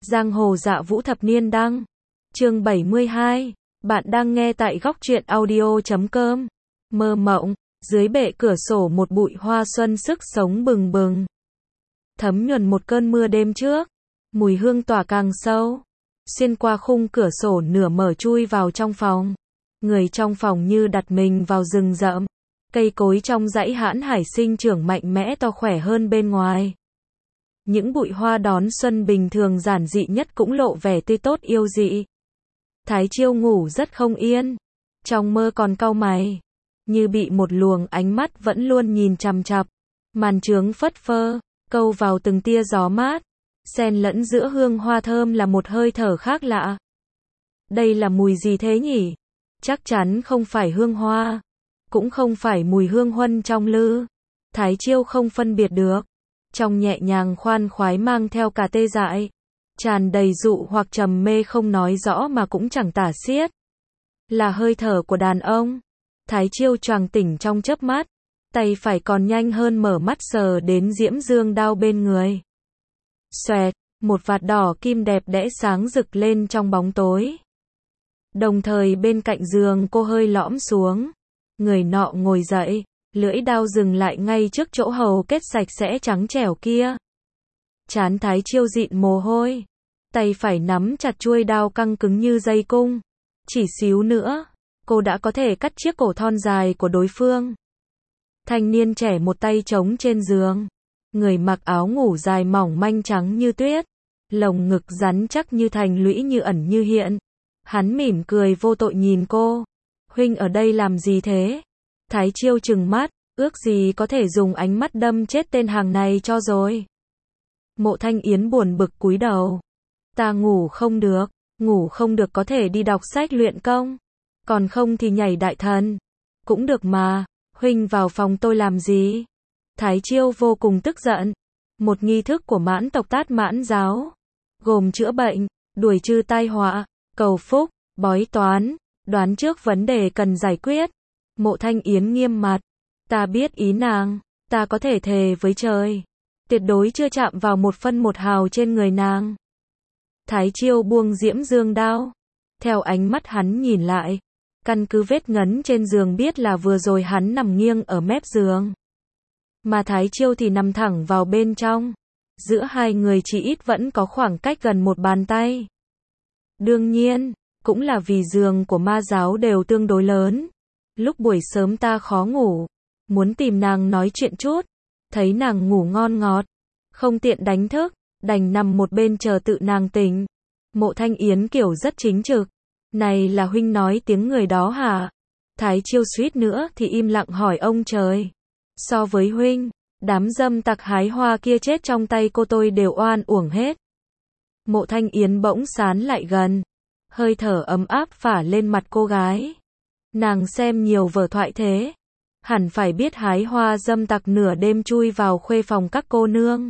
Giang hồ dạ vũ thập niên đăng. Chương 72. Bạn đang nghe tại góc truyện audio.com. Mơ mộng, dưới bệ cửa sổ một bụi hoa xuân sức sống bừng bừng. Thấm nhuần một cơn mưa đêm trước, mùi hương tỏa càng sâu. Xuyên qua khung cửa sổ nửa mở chui vào trong phòng. Người trong phòng như đặt mình vào rừng rậm. Cây cối trong dãy hãn hải sinh trưởng mạnh mẽ to khỏe hơn bên ngoài. Những bụi hoa đón xuân bình thường giản dị nhất cũng lộ vẻ tươi tốt yêu dị. Thái Chiêu ngủ rất không yên. Trong mơ còn cau mày. Như bị một luồng ánh mắt vẫn luôn nhìn chằm chằm. Màn trướng phất phơ, câu vào từng tia gió mát. Xen lẫn giữa hương hoa thơm là một hơi thở khác lạ. Đây là mùi gì thế nhỉ? Chắc chắn không phải hương hoa. Cũng không phải mùi hương huân trong lư. Thái Chiêu không phân biệt được. Trong nhẹ nhàng khoan khoái mang theo cả tê dại. Tràn đầy dụ hoặc trầm mê không nói rõ mà cũng chẳng tả xiết. Là hơi thở của đàn ông. Thái Chiêu choàng tỉnh trong chớp mắt. Tay phải còn nhanh hơn mở mắt sờ đến diễm dương đao bên người. Xoẹt, một vạt đỏ kim đẹp đẽ sáng rực lên trong bóng tối. Đồng thời bên cạnh giường cô hơi lõm xuống. Người nọ ngồi dậy, lưỡi đao dừng lại ngay trước chỗ hầu kết sạch sẽ trắng trẻo kia. Trán Thái Chiêu dịn mồ hôi. Tay phải nắm chặt chuôi đao căng cứng như dây cung. Chỉ xíu nữa, cô đã có thể cắt chiếc cổ thon dài của đối phương. Thanh niên trẻ một tay trống trên giường. Người mặc áo ngủ dài mỏng manh trắng như tuyết. Lồng ngực rắn chắc như thành lũy như ẩn như hiện. Hắn mỉm cười vô tội nhìn cô. Huynh ở đây làm gì thế? Thái Chiêu trừng mắt, ước gì có thể dùng ánh mắt đâm chết tên hàng này cho rồi. Mộ Thanh Yến buồn bực cúi đầu. Ta ngủ không được có thể đi đọc sách luyện công. Còn không thì nhảy đại thần. Cũng được mà, huynh vào phòng tôi làm gì? Thái Chiêu vô cùng tức giận. Một nghi thức của mãn tộc Tát Mãn giáo. Gồm chữa bệnh, đuổi trừ tai họa, cầu phúc, bói toán, đoán trước vấn đề cần giải quyết. Mộ Thanh Yến nghiêm mặt. Ta biết ý nàng, ta có thể thề với trời. Tuyệt đối chưa chạm vào một phân một hào trên người nàng. Thái Chiêu buông diễm dương đao. Theo ánh mắt hắn nhìn lại. Căn cứ vết ngấn trên giường biết là vừa rồi hắn nằm nghiêng ở mép giường. Mà Thái Chiêu thì nằm thẳng vào bên trong. Giữa hai người chỉ ít vẫn có khoảng cách gần một bàn tay. Đương nhiên, cũng là vì giường của ma giáo đều tương đối lớn. Lúc buổi sớm ta khó ngủ. Muốn tìm nàng nói chuyện chút. Thấy nàng ngủ ngon ngọt. Không tiện đánh thức. Đành nằm một bên chờ tự nàng tỉnh. Mộ Thanh Yến kiểu rất chính trực. Này là huynh nói tiếng người đó hả? Thái Chiêu suýt nữa thì im lặng hỏi ông trời. So với huynh, đám dâm tặc hái hoa kia chết trong tay cô tôi đều oan uổng hết. Mộ Thanh Yến bỗng sán lại gần. Hơi thở ấm áp phả lên mặt cô gái. Nàng xem nhiều vở thoại thế. Hẳn phải biết hái hoa dâm tặc nửa đêm chui vào khuê phòng các cô nương.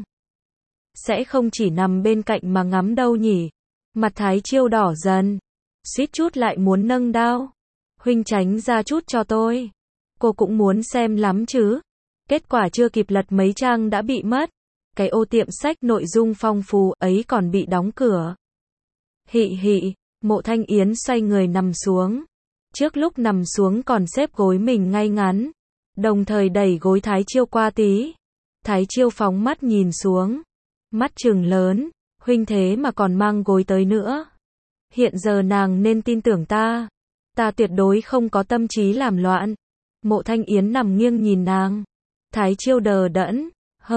Sẽ không chỉ nằm bên cạnh mà ngắm đâu nhỉ. Mặt Thái Chiêu đỏ dần. Suýt chút lại muốn nâng đao. Huynh tránh ra chút cho tôi. Cô cũng muốn xem lắm chứ. Kết quả chưa kịp lật mấy trang đã bị mất. Cái ô tiệm sách nội dung phong phú ấy còn bị đóng cửa. Hị hị, Mộ Thanh Yến xoay người nằm xuống. Trước lúc nằm xuống còn xếp gối mình ngay ngắn. Đồng thời đẩy gối Thái Chiêu qua tí. Thái Chiêu phóng mắt nhìn xuống. Mắt trừng lớn. Huynh thế mà còn mang gối tới nữa. Hiện giờ nàng nên tin tưởng ta. Ta tuyệt đối không có tâm trí làm loạn. Mộ Thanh Yến nằm nghiêng nhìn nàng. Thái Chiêu đờ đẫn.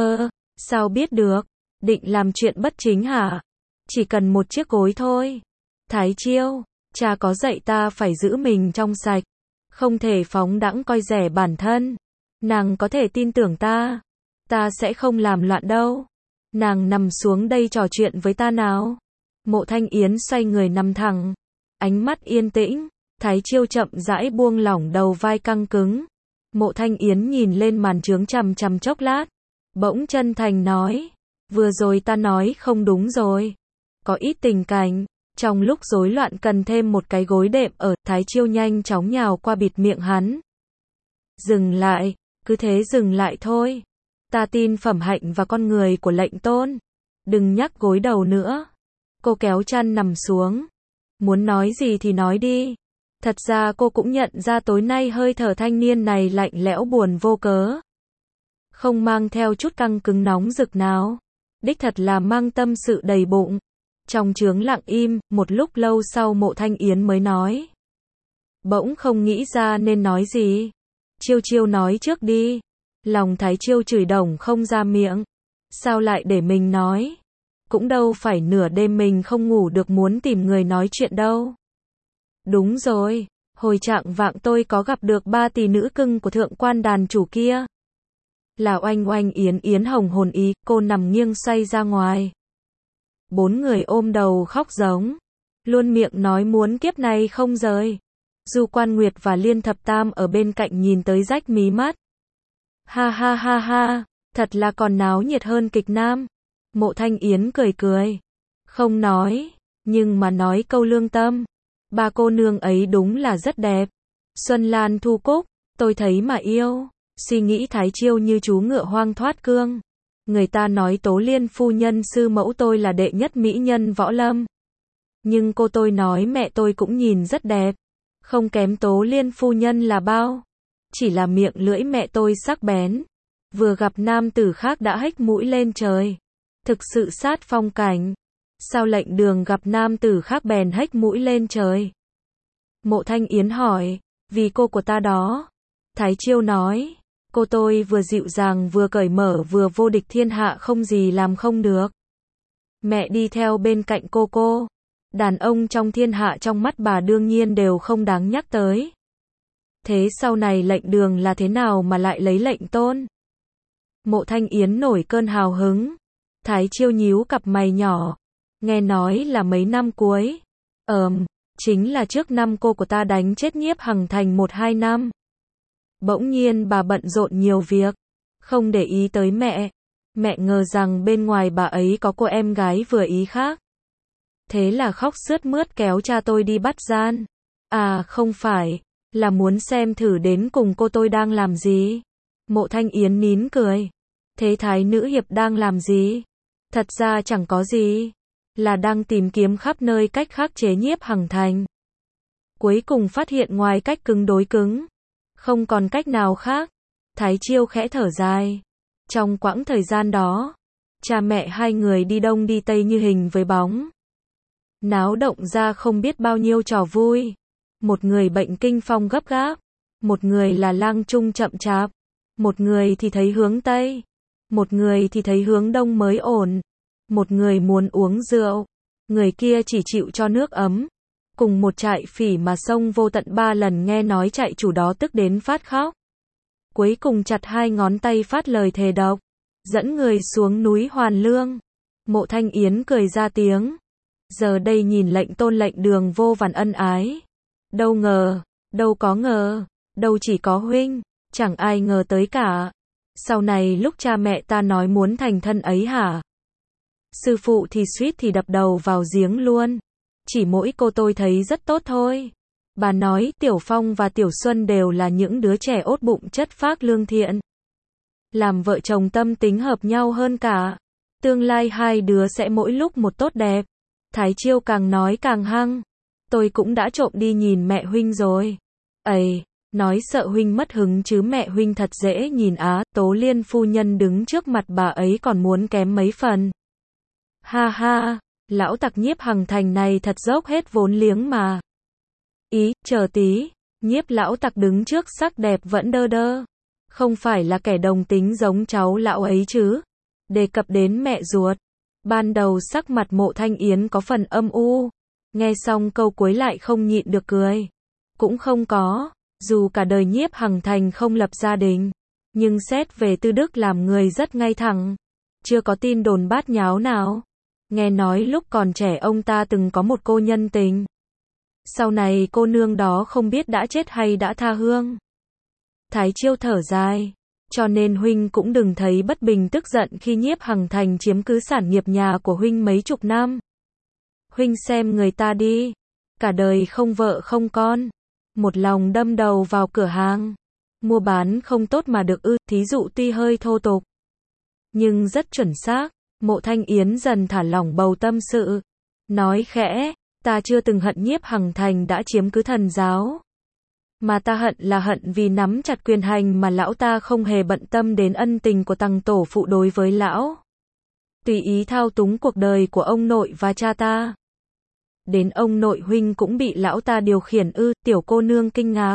Sao biết được? Định làm chuyện bất chính hả? Chỉ cần một chiếc gối thôi. Thái Chiêu, cha có dạy ta phải giữ mình trong sạch. Không thể phóng đãng coi rẻ bản thân. Nàng có thể tin tưởng ta. Ta sẽ không làm loạn đâu. Nàng nằm xuống đây trò chuyện với ta nào. Mộ Thanh Yến xoay người nằm thẳng. Ánh mắt yên tĩnh. Thái Chiêu chậm rãi buông lỏng đầu vai căng cứng. Mộ Thanh Yến nhìn lên màn trướng chằm chằm chốc lát. Bỗng chân thành nói. Vừa rồi ta nói không đúng rồi. Có ít tình cảnh. Trong lúc rối loạn cần thêm một cái gối đệm ở. Thái Chiêu nhanh chóng nhào qua bịt miệng hắn. Dừng lại. Cứ thế dừng lại thôi. Ta tin phẩm hạnh và con người của lệnh tôn. Đừng nhắc gối đầu nữa. Cô kéo chăn nằm xuống. Muốn nói gì thì nói đi. Thật ra cô cũng nhận ra tối nay hơi thở thanh niên này lạnh lẽo buồn vô cớ. Không mang theo chút căng cứng nóng rực nào. Đích thật là mang tâm sự đầy bụng. Trong chướng lặng im, một lúc lâu sau Mộ Thanh Yến mới nói. Bỗng không nghĩ ra nên nói gì. Chiêu Chiêu nói trước đi. Lòng Thái Chiêu chửi đồng không ra miệng. Sao lại để mình nói? Cũng đâu phải nửa đêm mình không ngủ được muốn tìm người nói chuyện đâu. Đúng rồi, hồi trạng vạng tôi có gặp được 3 tỷ nữ cưng của thượng quan đàn chủ kia. Là Oanh Oanh Yến Yến hồng hồn ý, cô nằm nghiêng xoay ra ngoài. 4 người ôm đầu khóc giống. Luôn miệng nói muốn kiếp này không rời. Du Quan Nguyệt và Liên Thập Tam ở bên cạnh nhìn tới rách mí mắt. Ha ha ha ha, thật là còn náo nhiệt hơn kịch nam. Mộ Thanh Yến cười cười. Không nói, nhưng mà nói câu lương tâm. 3 cô nương ấy đúng là rất đẹp. Xuân Lan Thu Cúc, tôi thấy mà yêu. Suy nghĩ Thái Chiêu như chú ngựa hoang thoát cương. Người ta nói Tố Liên phu nhân sư mẫu tôi là đệ nhất mỹ nhân võ lâm. Nhưng cô tôi nói mẹ tôi cũng nhìn rất đẹp. Không kém Tố Liên phu nhân là bao. Chỉ là miệng lưỡi mẹ tôi sắc bén. Vừa gặp nam tử khác đã hếch mũi lên trời. Thực sự sát phong cảnh. Sao lệnh đường gặp nam tử khác bèn hếch mũi lên trời? Mộ Thanh Yến hỏi. Vì cô của ta đó. Thái Chiêu nói. Cô tôi vừa dịu dàng vừa cởi mở vừa vô địch thiên hạ không gì làm không được. Mẹ đi theo bên cạnh cô. Đàn ông trong thiên hạ trong mắt bà đương nhiên đều không đáng nhắc tới. Thế sau này lệnh đường là thế nào mà lại lấy lệnh tôn? Mộ Thanh Yến nổi cơn hào hứng. Thái Chiêu nhíu cặp mày nhỏ. Nghe nói là mấy năm cuối. Chính là trước năm cô của ta đánh chết Nhiếp Hằng Thành 1-2 năm. Bỗng nhiên bà bận rộn nhiều việc. Không để ý tới mẹ. Mẹ ngờ rằng bên ngoài bà ấy có cô em gái vừa ý khác. Thế là khóc sướt mướt kéo cha tôi đi bắt gian. À không phải. Là muốn xem thử đến cùng cô tôi đang làm gì. Mộ Thanh Yến nín cười. Thế Thái nữ hiệp đang làm gì? Thật ra chẳng có gì. Là đang tìm kiếm khắp nơi cách khắc chế Nhiếp Hằng Thành. Cuối cùng phát hiện ngoài cách cứng đối cứng. Không còn cách nào khác. Thái Chiêu khẽ thở dài. Trong quãng thời gian đó, cha mẹ hai người đi đông đi tây như hình với bóng. Náo động ra không biết bao nhiêu trò vui. Một người bệnh kinh phong gấp gáp. Một người là lang trung chậm chạp. Một người thì thấy hướng tây. Một người thì thấy hướng đông mới ổn. Một người muốn uống rượu. Người kia chỉ chịu cho nước ấm. Cùng một trại phỉ mà xông vô tận 3 lần nghe nói trại chủ đó tức đến phát khóc. Cuối cùng chặt 2 ngón tay phát lời thề độc. Dẫn người xuống núi Hoàn Lương. Mộ Thanh Yến cười ra tiếng. Giờ đây nhìn lệnh tôn lệnh đường vô vàn ân ái. Đâu ngờ, đâu có ngờ, đâu chỉ có huynh, chẳng ai ngờ tới cả. Sau này lúc cha mẹ ta nói muốn thành thân ấy hả? Sư phụ thì suýt thì đập đầu vào giếng luôn. Chỉ mỗi cô tôi thấy rất tốt thôi. Bà nói Tiểu Phong và Tiểu Xuân đều là những đứa trẻ ốt bụng chất phác lương thiện. Làm vợ chồng tâm tính hợp nhau hơn cả. Tương lai hai đứa sẽ mỗi lúc một tốt đẹp. Thái Chiêu càng nói càng hăng. Tôi cũng đã trộm đi nhìn mẹ huynh rồi. Ây, nói sợ huynh mất hứng chứ mẹ huynh thật dễ nhìn á. Tố Liên phu nhân đứng trước mặt bà ấy còn muốn kém mấy phần. Ha ha, lão tặc Nhiếp Hằng Thành này thật dốc hết vốn liếng mà. Ý, chờ tí, Nhiếp lão tặc đứng trước sắc đẹp vẫn đơ đơ. Không phải là kẻ đồng tính giống cháu lão ấy chứ. Đề cập đến mẹ ruột. Ban đầu sắc mặt Mộ Thanh Yến có phần âm u. Nghe xong câu cuối lại không nhịn được cười. Cũng không có, dù cả đời Nhiếp Hằng Thành không lập gia đình. Nhưng xét về tư đức làm người rất ngay thẳng. Chưa có tin đồn bát nháo nào. Nghe nói lúc còn trẻ ông ta từng có một cô nhân tình. Sau này cô nương đó không biết đã chết hay đã tha hương. Thái Chiêu thở dài. Cho nên huynh cũng đừng thấy bất bình tức giận khi Nhiếp Hằng Thành chiếm cứ sản nghiệp nhà của huynh mấy chục năm. Huynh xem người ta đi. Cả đời không vợ không con. Một lòng đâm đầu vào cửa hàng. Mua bán không tốt mà được ư. Thí dụ tuy hơi thô tục. Nhưng rất chuẩn xác. Mộ Thanh Yến dần thả lỏng bầu tâm sự. nói khẽ, ta chưa từng hận Nhiếp Hằng Thành đã chiếm cứ thần giáo. Mà ta hận là hận vì nắm chặt quyền hành mà lão ta không hề bận tâm đến ân tình của Tằng tổ phụ đối với lão. Tùy ý thao túng cuộc đời của ông nội và cha ta. Đến ông nội huynh cũng bị lão ta điều khiển ư, tiểu cô nương kinh ngạc.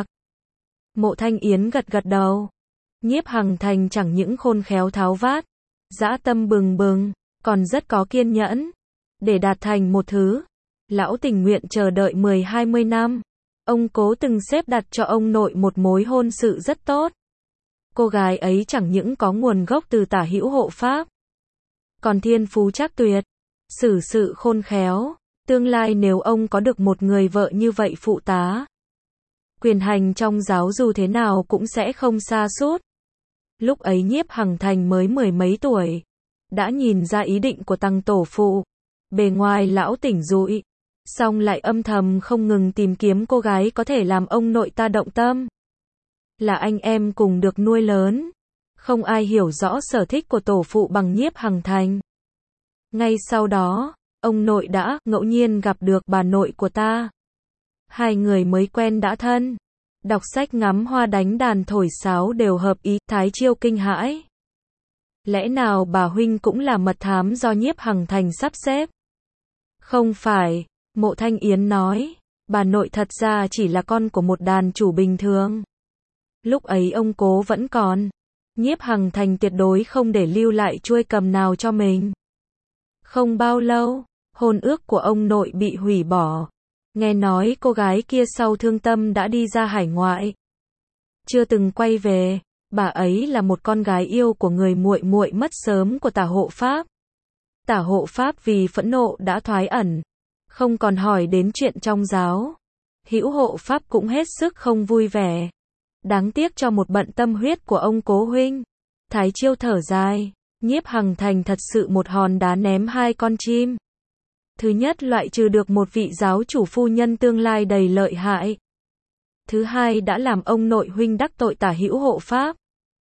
Mộ Thanh Yến gật gật đầu. Nhiếp Hằng Thành chẳng những khôn khéo tháo vát, dã tâm bừng bừng, còn rất có kiên nhẫn. Để đạt thành một thứ, lão tình nguyện chờ đợi 10-20 năm. Ông cố từng xếp đặt cho ông nội một mối hôn sự rất tốt. Cô gái ấy chẳng những có nguồn gốc từ Tả Hữu Hộ Pháp, còn thiên phú trác tuyệt, xử sự khôn khéo. Tương lai nếu ông có được một người vợ như vậy phụ tá, quyền hành trong giáo dù thế nào cũng sẽ không sa sút. Lúc ấy Nhiếp Hằng Thành mới 10 mấy tuổi, đã nhìn ra ý định của Tằng tổ phụ. Bề ngoài lão tỉnh rụi, song lại âm thầm không ngừng tìm kiếm cô gái có thể làm ông nội ta động tâm. Là anh em cùng được nuôi lớn, không ai hiểu rõ sở thích của tổ phụ bằng Nhiếp Hằng Thành. Ngay sau đó, ông nội đã ngẫu nhiên gặp được bà nội của ta. Hai người mới quen đã thân. Đọc sách ngắm hoa đánh đàn thổi sáo đều hợp ý, Thái Chiêu kinh hãi. Lẽ nào bà huynh cũng là mật thám do Nhiếp Hằng Thành sắp xếp? Không phải, Mộ Thanh Yến nói, bà nội thật ra chỉ là con của một đàn chủ bình thường. Lúc ấy ông cố vẫn còn. Nhiếp Hằng Thành tuyệt đối không để lưu lại chuôi cầm nào cho mình. Không bao lâu, hôn ước của ông nội bị hủy bỏ. Nghe nói cô gái kia sau thương tâm đã đi ra hải ngoại, chưa từng quay về. Bà ấy là một con gái yêu của người muội muội mất sớm của Tả Hộ Pháp. Tả Hộ Pháp vì phẫn nộ đã thoái ẩn, không còn hỏi đến chuyện trong giáo. Hữu Hộ Pháp cũng hết sức không vui vẻ. Đáng tiếc cho một bận tâm huyết của ông cố huynh. Thái Chiêu thở dài, Nhiếp Hằng Thành thật sự một hòn đá ném hai con chim. Thứ nhất, loại trừ được một vị giáo chủ phu nhân tương lai đầy lợi hại. Thứ hai, đã làm ông nội huynh đắc tội Tả Hữu Hộ Pháp.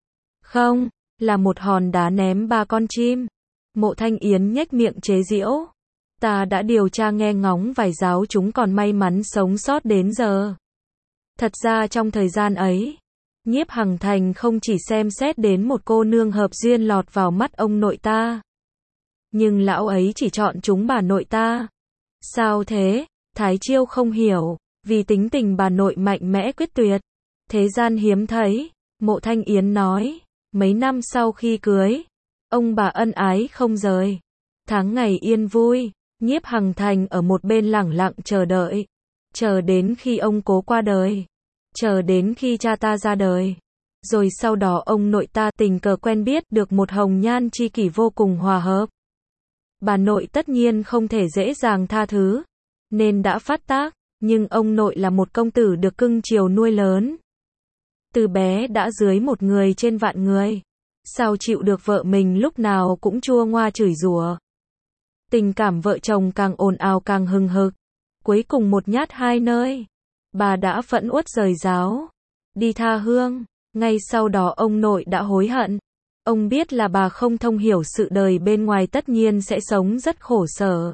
Không, là một hòn đá ném ba con chim. Mộ Thanh Yến nhếch miệng chế giễu. Ta đã điều tra nghe ngóng vài giáo chúng còn may mắn sống sót đến giờ. Thật ra trong thời gian ấy, Nhiếp Hằng Thành không chỉ xem xét đến một cô nương hợp duyên lọt vào mắt ông nội ta, nhưng lão ấy chỉ chọn chúng bà nội ta. Sao thế? Thái Chiêu không hiểu, vì tính tình bà nội mạnh mẽ quyết tuyệt, thế gian hiếm thấy. Mộ Thanh Yến nói, mấy năm sau khi cưới, ông bà ân ái không rời. Tháng ngày yên vui, Nhiếp Hằng Thành ở một bên lẳng lặng chờ đợi. Chờ đến khi ông cố qua đời. Chờ đến khi cha ta ra đời. Rồi sau đó ông nội ta tình cờ quen biết được một hồng nhan tri kỷ vô cùng hòa hợp. Bà nội tất nhiên không thể dễ dàng tha thứ, nên đã phát tác. Nhưng ông nội là một công tử được cưng chiều nuôi lớn. Từ bé đã dưới một người trên vạn người. Sao chịu được vợ mình lúc nào cũng chua ngoa chửi rủa. Tình cảm vợ chồng càng ồn ào càng hừng hực. Cuối cùng một nhát hai nơi, bà đã phẫn uất rời giáo, đi tha hương. Ngay sau đó ông nội đã hối hận. Ông biết là bà không thông hiểu sự đời bên ngoài tất nhiên sẽ sống rất khổ sở.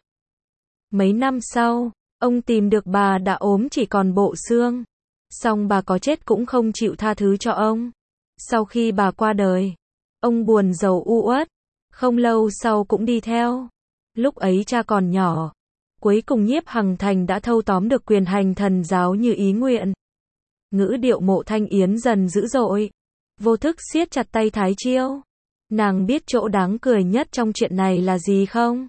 Mấy năm sau, ông tìm được bà đã ốm chỉ còn bộ xương. Song bà có chết cũng không chịu tha thứ cho ông. Sau khi bà qua đời, ông buồn rầu u uất. Không lâu sau cũng đi theo. Lúc ấy cha còn nhỏ. Cuối cùng Nhiếp Hằng Thành đã thâu tóm được quyền hành thần giáo như ý nguyện. Ngữ điệu Mộ Thanh Yến dần dữ dội, vô thức siết chặt tay Thái Chiêu. Nàng biết chỗ đáng cười nhất trong chuyện này là gì không?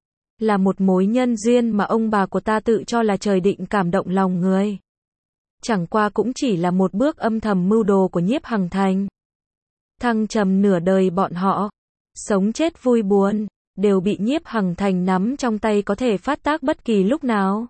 Là một mối nhân duyên mà ông bà của ta tự cho là trời định cảm động lòng người. Chẳng qua cũng chỉ là một bước âm thầm mưu đồ của Nhiếp Hằng Thành. Thăng trầm nửa đời bọn họ, sống chết vui buồn, đều bị Nhiếp Hằng Thành nắm trong tay có thể phát tác bất kỳ lúc nào.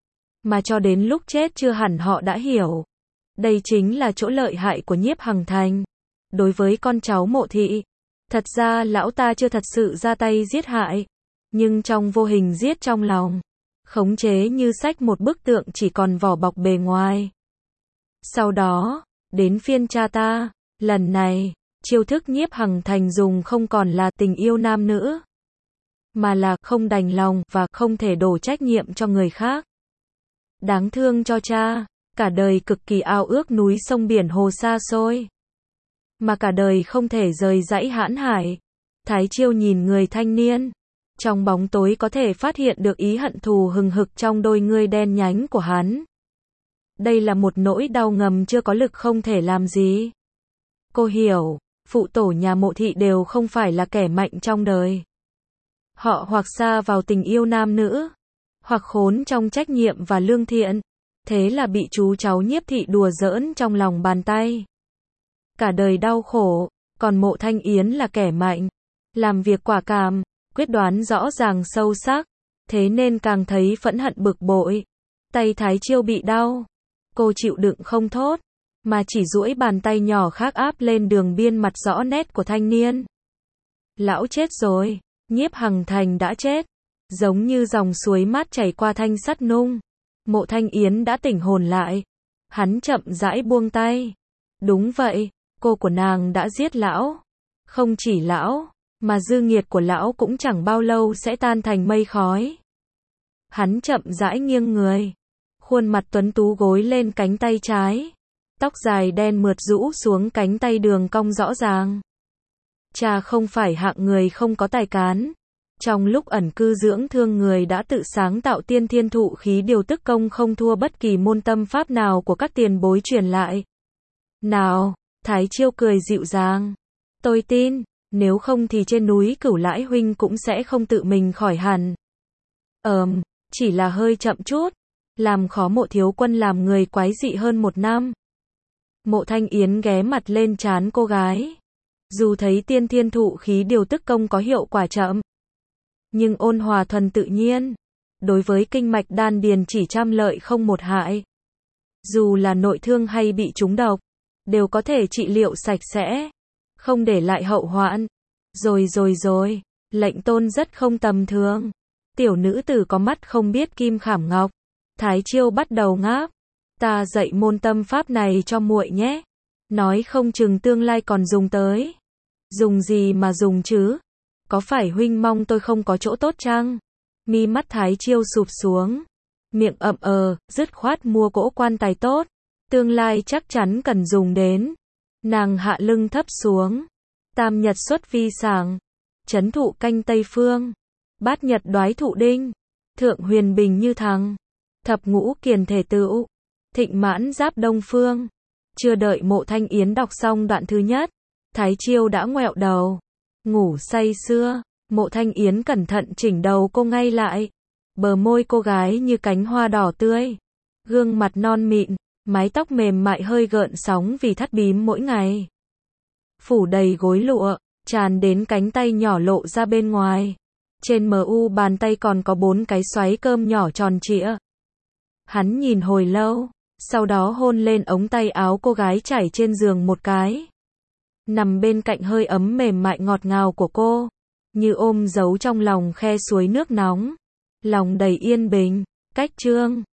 Mà cho đến lúc chết chưa hẳn họ đã hiểu. Đây chính là chỗ lợi hại của Nhiếp Hằng Thành. Đối với con cháu Mộ thị, thật ra lão ta chưa thật sự ra tay giết hại, nhưng trong vô hình giết trong lòng. Khống chế như xách một bức tượng chỉ còn vỏ bọc bề ngoài. Sau đó, đến phiên cha ta, lần này, chiêu thức Nhiếp Hằng Thành dùng không còn là tình yêu nam nữ, mà là không đành lòng và không thể đổ trách nhiệm cho người khác. Đáng thương cho cha, cả đời cực kỳ ao ước núi sông biển hồ xa xôi, mà cả đời không thể rời dãy hãn hải. Thái Chiêu nhìn người thanh niên, trong bóng tối có thể phát hiện được ý hận thù hừng hực trong đôi ngươi đen nhánh của hắn. Đây là một nỗi đau ngầm chưa có lực không thể làm gì. Cô hiểu, phụ tổ nhà Mộ Thị đều không phải là kẻ mạnh trong đời. Họ hoặc sa vào tình yêu nam nữ, hoặc khốn trong trách nhiệm và lương thiện. Thế là bị chú cháu Nhiếp Thị đùa giỡn trong lòng bàn tay. Cả đời đau khổ, còn Mộ Thanh Yến là kẻ mạnh, làm việc quả cảm, quyết đoán rõ ràng sâu sắc, thế nên càng thấy phẫn hận bực bội. Tay Thái Chiêu bị đau, cô chịu đựng không thốt, mà chỉ duỗi bàn tay nhỏ khác áp lên đường biên mặt rõ nét của thanh niên. Lão chết rồi, Nhiếp Hằng Thành đã chết, giống như dòng suối mát chảy qua thanh sắt nung. Mộ Thanh Yến đã tỉnh hồn lại, hắn chậm rãi buông tay. Đúng vậy, cô của nàng đã giết lão. Không chỉ lão, mà dư nghiệt của lão cũng chẳng bao lâu sẽ tan thành mây khói. Hắn chậm rãi nghiêng người, khuôn mặt tuấn tú gối lên cánh tay trái, tóc dài đen mượt rũ xuống cánh tay đường cong rõ ràng. Cha không phải hạng người không có tài cán. Trong lúc ẩn cư dưỡng thương người đã tự sáng tạo tiên thiên thụ khí điều tức công không thua bất kỳ môn tâm pháp nào của các tiền bối truyền lại. Nào, Thái Chiêu cười dịu dàng. Tôi tin, nếu không thì trên núi Cửu Lãi huynh cũng sẽ không tự mình khỏi hẳn. Chỉ là hơi chậm chút, làm khó Mộ thiếu quân làm người quái dị hơn 1 năm. Mộ Thanh Yến ghé mặt lên trán cô gái. Dù thấy tiên thiên thụ khí điều tức công có hiệu quả chậm, nhưng ôn hòa thuần tự nhiên, đối với kinh mạch đan điền chỉ trăm lợi không một hại. Dù là nội thương hay bị trúng độc, đều có thể trị liệu sạch sẽ, không để lại hậu hoạn. Rồi, lệnh tôn rất không tầm thường. Tiểu nữ tử có mắt không biết kim khảm ngọc. Thái Chiêu bắt đầu ngáp. Ta dạy môn tâm pháp này cho muội nhé. Nói không chừng tương lai còn dùng tới. Dùng gì mà dùng chứ? Có phải huynh mong tôi không có chỗ tốt chăng? Mi mắt Thái Chiêu sụp xuống, miệng ậm dứt khoát mua cỗ quan tài tốt, tương lai chắc chắn cần dùng đến. Nàng hạ lưng thấp xuống, tam nhật xuất vi sàng, chấn thụ canh Tây Phương, bát nhật đoái thụ đinh, thượng huyền bình như thằng, thập ngũ kiền thể tựu, thịnh mãn giáp Đông Phương. Chưa đợi Mộ Thanh Yến đọc xong đoạn thứ nhất, Thái Chiêu đã ngoẹo đầu, ngủ say sưa. Mộ Thanh Yến cẩn thận chỉnh đầu cô ngay lại, bờ môi cô gái như cánh hoa đỏ tươi, gương mặt non mịn, mái tóc mềm mại hơi gợn sóng vì thắt bím mỗi ngày, phủ đầy gối lụa, tràn đến cánh tay nhỏ lộ ra bên ngoài. Trên mu bàn tay còn có 4 cái xoáy cơm nhỏ tròn trịa. Hắn nhìn hồi lâu, sau đó hôn lên ống tay áo cô gái trải trên giường một cái. Nằm bên cạnh hơi ấm mềm mại ngọt ngào của cô, như ôm giấu trong lòng khe suối nước nóng. Lòng đầy yên bình. Cách chương